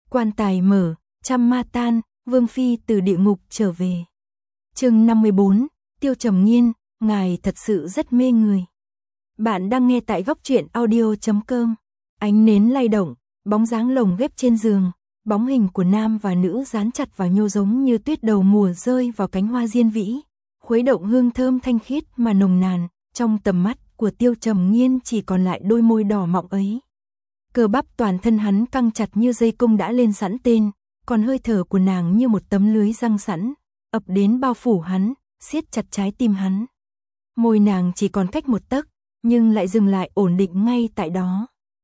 Quan tài mở, trăm ma tan, Vương Phi từ địa ngục trở về. Chương 54, Tiêu Trầm Nghiên, ngài thật sự rất mê người. Bạn đang nghe tại góc truyện audio.com. Ánh nến lay động, bóng dáng lồng ghép trên giường, bóng hình của nam và nữ dán chặt vào nhau giống như tuyết đầu mùa rơi vào cánh hoa diên vĩ, khuấy động hương thơm thanh khiết mà nồng nàn, trong tầm mắt của Tiêu Trầm Nghiên chỉ còn lại đôi môi đỏ mọng ấy. Cơ bắp toàn thân hắn căng chặt như dây cung đã lên sẵn tên, còn hơi thở của nàng như một tấm lưới răng sẵn, ập đến bao phủ hắn, siết chặt trái tim hắn. Môi nàng chỉ còn cách một tấc, nhưng lại dừng lại ổn định ngay tại đó.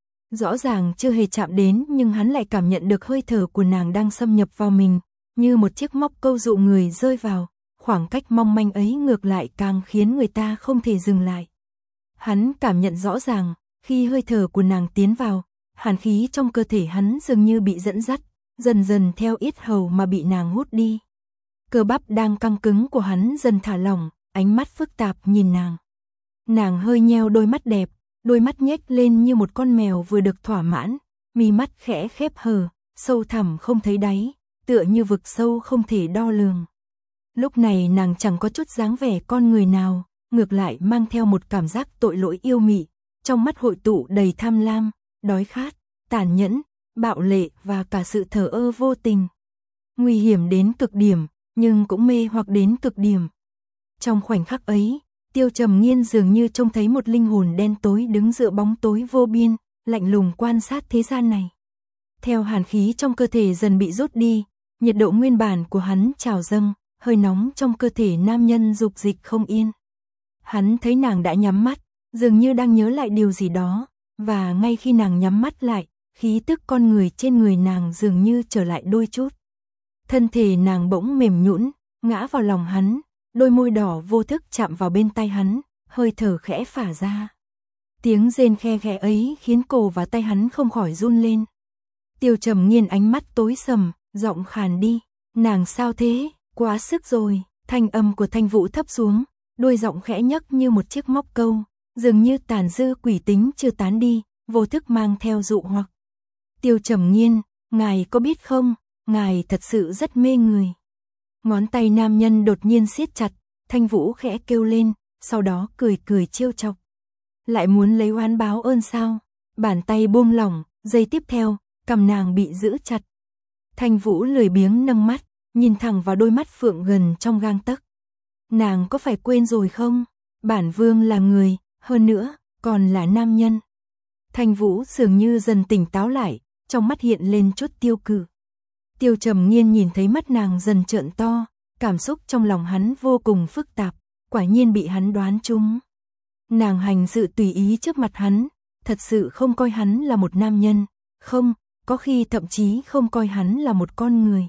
Rõ ràng chưa hề chạm đến nhưng hắn lại cảm nhận được hơi thở của nàng đang xâm nhập vào mình, như một chiếc móc câu dụ người rơi vào, khoảng cách mong manh ấy ngược lại càng khiến người ta không thể dừng lại. Hắn cảm nhận rõ ràng, khi hơi thở của nàng tiến vào, hàn khí trong cơ thể hắn dường như bị dẫn dắt, dần dần theo yết hầu mà bị nàng hút đi. Cơ bắp đang căng cứng của hắn dần thả lỏng, ánh mắt phức tạp nhìn nàng. Nàng hơi nheo đôi mắt đẹp, đôi mắt nhếch lên như một con mèo vừa được thỏa mãn, mí mắt khẽ khép hờ, sâu thẳm không thấy đáy, tựa như vực sâu không thể đo lường. Lúc này nàng chẳng có chút dáng vẻ con người nào, ngược lại mang theo một cảm giác tội lỗi yêu mị, trong mắt hội tụ đầy tham lam, đói khát, tàn nhẫn, bạo lệ và cả sự thờ ơ vô tình. Nguy hiểm đến cực điểm, nhưng cũng mê hoặc đến cực điểm. Trong khoảnh khắc ấy, Tiêu Trầm Nghiên dường như trông thấy một linh hồn đen tối đứng giữa bóng tối vô biên, lạnh lùng quan sát thế gian này. Theo hàn khí trong cơ thể dần bị rút đi, nhiệt độ nguyên bản của hắn trào dâng, hơi nóng trong cơ thể nam nhân dục dịch không yên. Hắn thấy nàng đã nhắm mắt, dường như đang nhớ lại điều gì đó, và ngay khi nàng nhắm mắt lại, khí tức con người trên người nàng dường như trở lại đôi chút. Thân thể nàng bỗng mềm nhũn, ngã vào lòng hắn, đôi môi đỏ vô thức chạm vào bên tai hắn, hơi thở khẽ phả ra. Tiếng rên khe khẽ ấy khiến cổ và tay hắn không khỏi run lên. Tiêu Trầm Nghiên ánh mắt tối sầm, giọng khàn đi, nàng sao thế, quá sức rồi. Thanh âm của Thanh Vũ thấp xuống, đôi giọng khẽ nhấc như một chiếc móc câu, dường như tàn dư quỷ tính chưa tán đi, vô thức mang theo dụ hoặc. Tiêu Trầm Nghiên, ngài có biết không, ngài thật sự rất mê người. Ngón tay nam nhân đột nhiên siết chặt, Thanh Vũ khẽ kêu lên, sau đó cười cười trêu chọc. Lại muốn lấy oán báo ơn sao? Bàn tay buông lỏng, giây tiếp theo, cằm nàng bị giữ chặt. Thanh Vũ lười biếng nâng mắt, nhìn thẳng vào đôi mắt phượng gần trong gang tấc. Nàng có phải quên rồi không? Bản vương là người, hơn nữa, còn là nam nhân. Thanh Vũ dường như dần tỉnh táo lại, trong mắt hiện lên chút tiêu cự. Tiêu Trầm Nghiên nhìn thấy mắt nàng dần trợn to, cảm xúc trong lòng hắn vô cùng phức tạp, quả nhiên bị hắn đoán trúng. Nàng hành sự tùy ý trước mặt hắn, thật sự không coi hắn là một nam nhân, không, có khi thậm chí không coi hắn là một con người.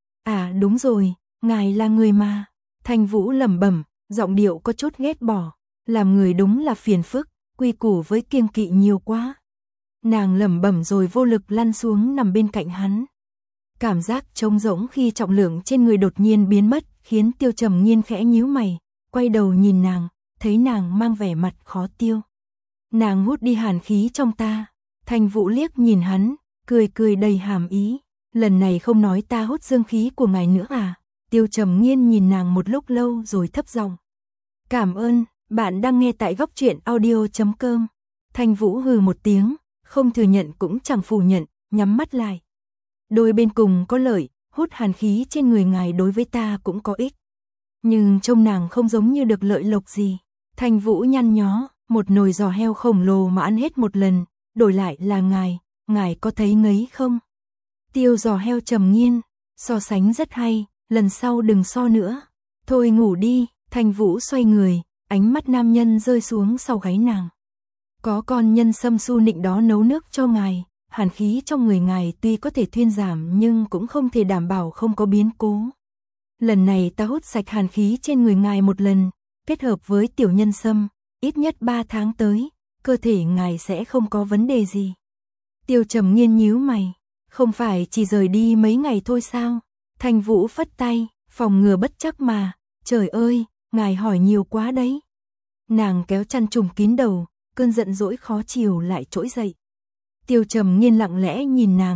À đúng rồi, ngài là người mà. Thanh Vũ lẩm bẩm, giọng điệu có chút ghét bỏ, làm người đúng là phiền phức, quy củ với kiêng kỵ nhiều quá. Nàng lẩm bẩm rồi vô lực lăn xuống nằm bên cạnh hắn. Cảm giác trống rỗng khi trọng lượng trên người đột nhiên biến mất, khiến Tiêu Trầm Nghiên khẽ nhíu mày, quay đầu nhìn nàng, thấy nàng mang vẻ mặt khó tiêu. Nàng hút đi hàn khí trong ta. Thanh Vũ liếc nhìn hắn, cười cười đầy hàm ý, lần này không nói ta hút dương khí của ngài nữa à? Tiêu Trầm Nghiên nhìn nàng một lúc lâu rồi thấp giọng. Cảm ơn, bạn đang nghe tại góc truyện audio.com. Thanh Vũ hừ một tiếng, không thừa nhận cũng chẳng phủ nhận, nhắm mắt lại. Đôi bên cùng có lợi, hút hàn khí trên người ngài đối với ta cũng có ích. Nhưng trông nàng không giống như được lợi lộc gì. Thanh Vũ nhăn nhó, một nồi giò heo khổng lồ mà ăn hết một lần, đổi lại là ngài có thấy ngấy không? Tiêu giò heo Trầm Nghiên, so sánh rất hay, lần sau đừng so nữa. Thôi ngủ đi. Thanh Vũ xoay người, ánh mắt nam nhân rơi xuống sau gáy nàng. Có con nhân sâm su nịnh đó nấu nước cho ngài, hàn khí trong người ngài tuy có thể thuyên giảm nhưng cũng không thể đảm bảo không có biến cố. Lần này ta hút sạch hàn khí trên người ngài một lần, kết hợp với tiểu nhân sâm, ít nhất 3 tháng tới, cơ thể ngài sẽ không có vấn đề gì. Tiêu Trầm Nghiên nhíu mày, không phải chỉ rời đi mấy ngày thôi sao? Thanh Vũ phất tay, phòng ngừa bất trắc mà, trời ơi, ngài hỏi nhiều quá đấy. Nàng kéo chăn trùm kín đầu, cơn giận dỗi khó chịu lại trỗi dậy. Tiêu Trầm Nghiên lặng lẽ nhìn nàng,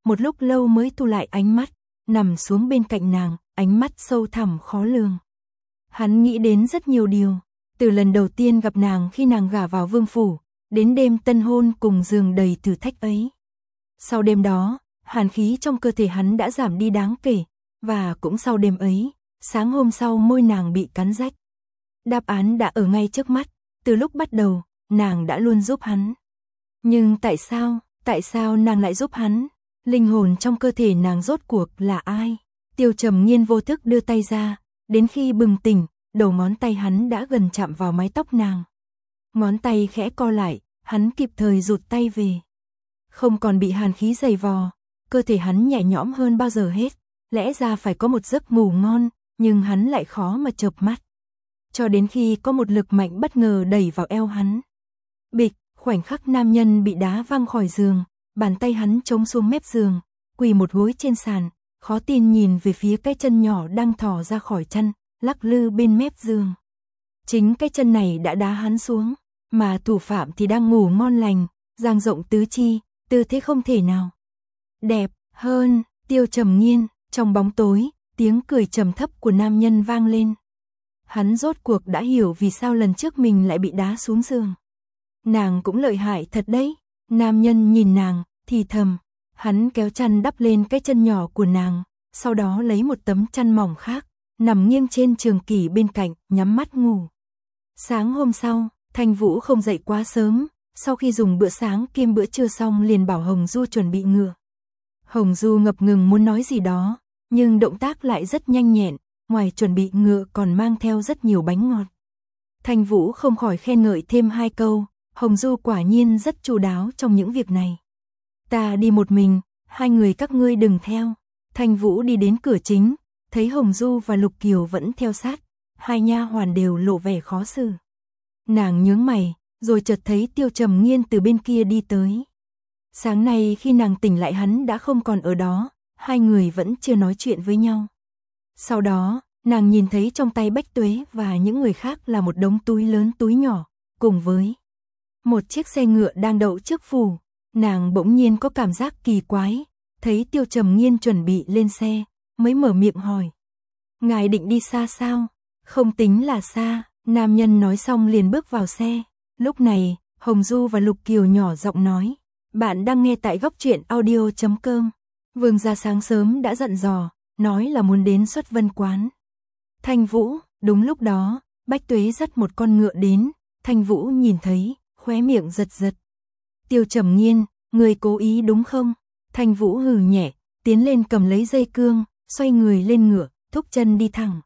một lúc lâu mới thu lại ánh mắt, nằm xuống bên cạnh nàng, ánh mắt sâu thẳm khó lường. Hắn nghĩ đến rất nhiều điều, từ lần đầu tiên gặp nàng khi nàng gả vào vương phủ, đến đêm tân hôn cùng giường đầy thử thách ấy. Sau đêm đó, hàn khí trong cơ thể hắn đã giảm đi đáng kể, và cũng sau đêm ấy, sáng hôm sau môi nàng bị cắn rách. Đáp án đã ở ngay trước mắt, từ lúc bắt đầu, nàng đã luôn giúp hắn. Nhưng tại sao nàng lại giúp hắn? Linh hồn trong cơ thể nàng rốt cuộc là ai? Tiêu Trầm Nghiên vô thức đưa tay ra, đến khi bừng tỉnh, đầu ngón tay hắn đã gần chạm vào mái tóc nàng. Ngón tay khẽ co lại, hắn kịp thời rụt tay về. Không còn bị hàn khí dày vò, cơ thể hắn nhẹ nhõm hơn bao giờ hết, lẽ ra phải có một giấc ngủ ngon, nhưng hắn lại khó mà chợp mắt. Cho đến khi có một lực mạnh bất ngờ đẩy vào eo hắn. Bịch, khoảnh khắc nam nhân bị đá văng khỏi giường, bàn tay hắn chống xuống mép giường, quỳ một gối trên sàn, khó tin nhìn về phía cái chân nhỏ đang thò ra khỏi chăn, lắc lư bên mép giường. Chính cái chân này đã đá hắn xuống, mà thủ phạm thì đang ngủ ngon lành, dang rộng tứ chi, tư thế không thể nào đẹp hơn. Tiêu Trầm Nghiên, trong bóng tối, tiếng cười trầm thấp của nam nhân vang lên. Hắn rốt cuộc đã hiểu vì sao lần trước mình lại bị đá xuống giường. Nàng cũng lợi hại thật đấy. Nam nhân nhìn nàng, thì thầm. Hắn kéo chăn đắp lên cái chân nhỏ của nàng, sau đó lấy một tấm chăn mỏng khác, nằm nghiêng trên trường kỷ bên cạnh, nhắm mắt ngủ. Sáng hôm sau, Thanh Vũ không dậy quá sớm, sau khi dùng bữa sáng kiêm bữa trưa xong liền bảo Hồng Du chuẩn bị ngựa. Hồng Du ngập ngừng muốn nói gì đó, nhưng động tác lại rất nhanh nhẹn, ngoài chuẩn bị ngựa còn mang theo rất nhiều bánh ngọt. Thanh Vũ không khỏi khen ngợi thêm 2 câu, Hồng Du quả nhiên rất chu đáo trong những việc này. Ta đi một mình, 2 người các ngươi đừng theo. Thanh Vũ đi đến cửa chính, thấy Hồng Du và Lục Kiều vẫn theo sát, 2 nha hoàn đều lộ vẻ khó xử. Nàng nhướng mày, rồi chợt thấy Tiêu Trầm Nghiên từ bên kia đi tới. Sáng nay khi nàng tỉnh lại hắn đã không còn ở đó, 2 người vẫn chưa nói chuyện với nhau. Sau đó, nàng nhìn thấy trong tay Bách Tuế và những người khác là một đống túi lớn túi nhỏ, cùng với một chiếc xe ngựa đang đậu trước phủ. Nàng bỗng nhiên có cảm giác kỳ quái, thấy Tiêu Trầm Nghiên chuẩn bị lên xe, mới mở miệng hỏi. Ngài định đi xa sao? Không tính là xa, nam nhân nói xong liền bước vào xe. Lúc này, Hồng Du và Lục Kiều nhỏ giọng nói. Bạn đang nghe tại góc truyện audio.com. Vương gia sáng sớm đã dặn dò, nói là muốn đến Xuất Vân Quán. Thanh Vũ, đúng lúc đó, Bách Tuế dắt một con ngựa đến, Thanh Vũ nhìn thấy, khóe miệng giật giật. Tiêu Trầm Nghiên, người cố ý đúng không? Thanh Vũ hừ nhẹ, tiến lên cầm lấy dây cương, xoay người lên ngựa, thúc chân đi thẳng.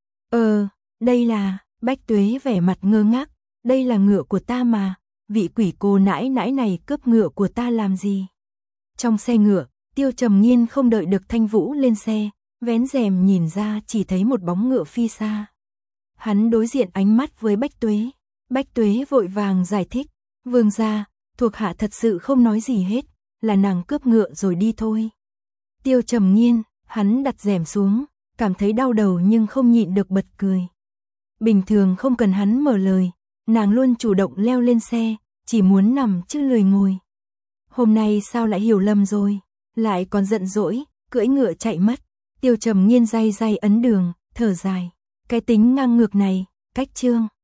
Đây là, Bách Tuế vẻ mặt ngơ ngác, đây là ngựa của ta mà, vị quỷ cô nãi nãi này cướp ngựa của ta làm gì? Trong xe ngựa, Tiêu Trầm Nghiên không đợi được Thanh Vũ lên xe, vén rèm nhìn ra chỉ thấy một bóng ngựa phi xa. Hắn đối diện ánh mắt với Bách Tuế vội vàng giải thích, vương gia, thuộc hạ thật sự không nói gì hết, là nàng cướp ngựa rồi đi thôi. Tiêu Trầm Nghiên, hắn đặt rèm xuống, cảm thấy đau đầu nhưng không nhịn được bật cười. Bình thường không cần hắn mở lời, nàng luôn chủ động leo lên xe, chỉ muốn nằm chứ lười ngồi. Hôm nay sao lại hiểu lầm rồi, lại còn giận dỗi, cưỡi ngựa chạy mất. Tiêu Trầm Nghiên day ấn đường, thở dài, cái tính ngang ngược này, cách trương.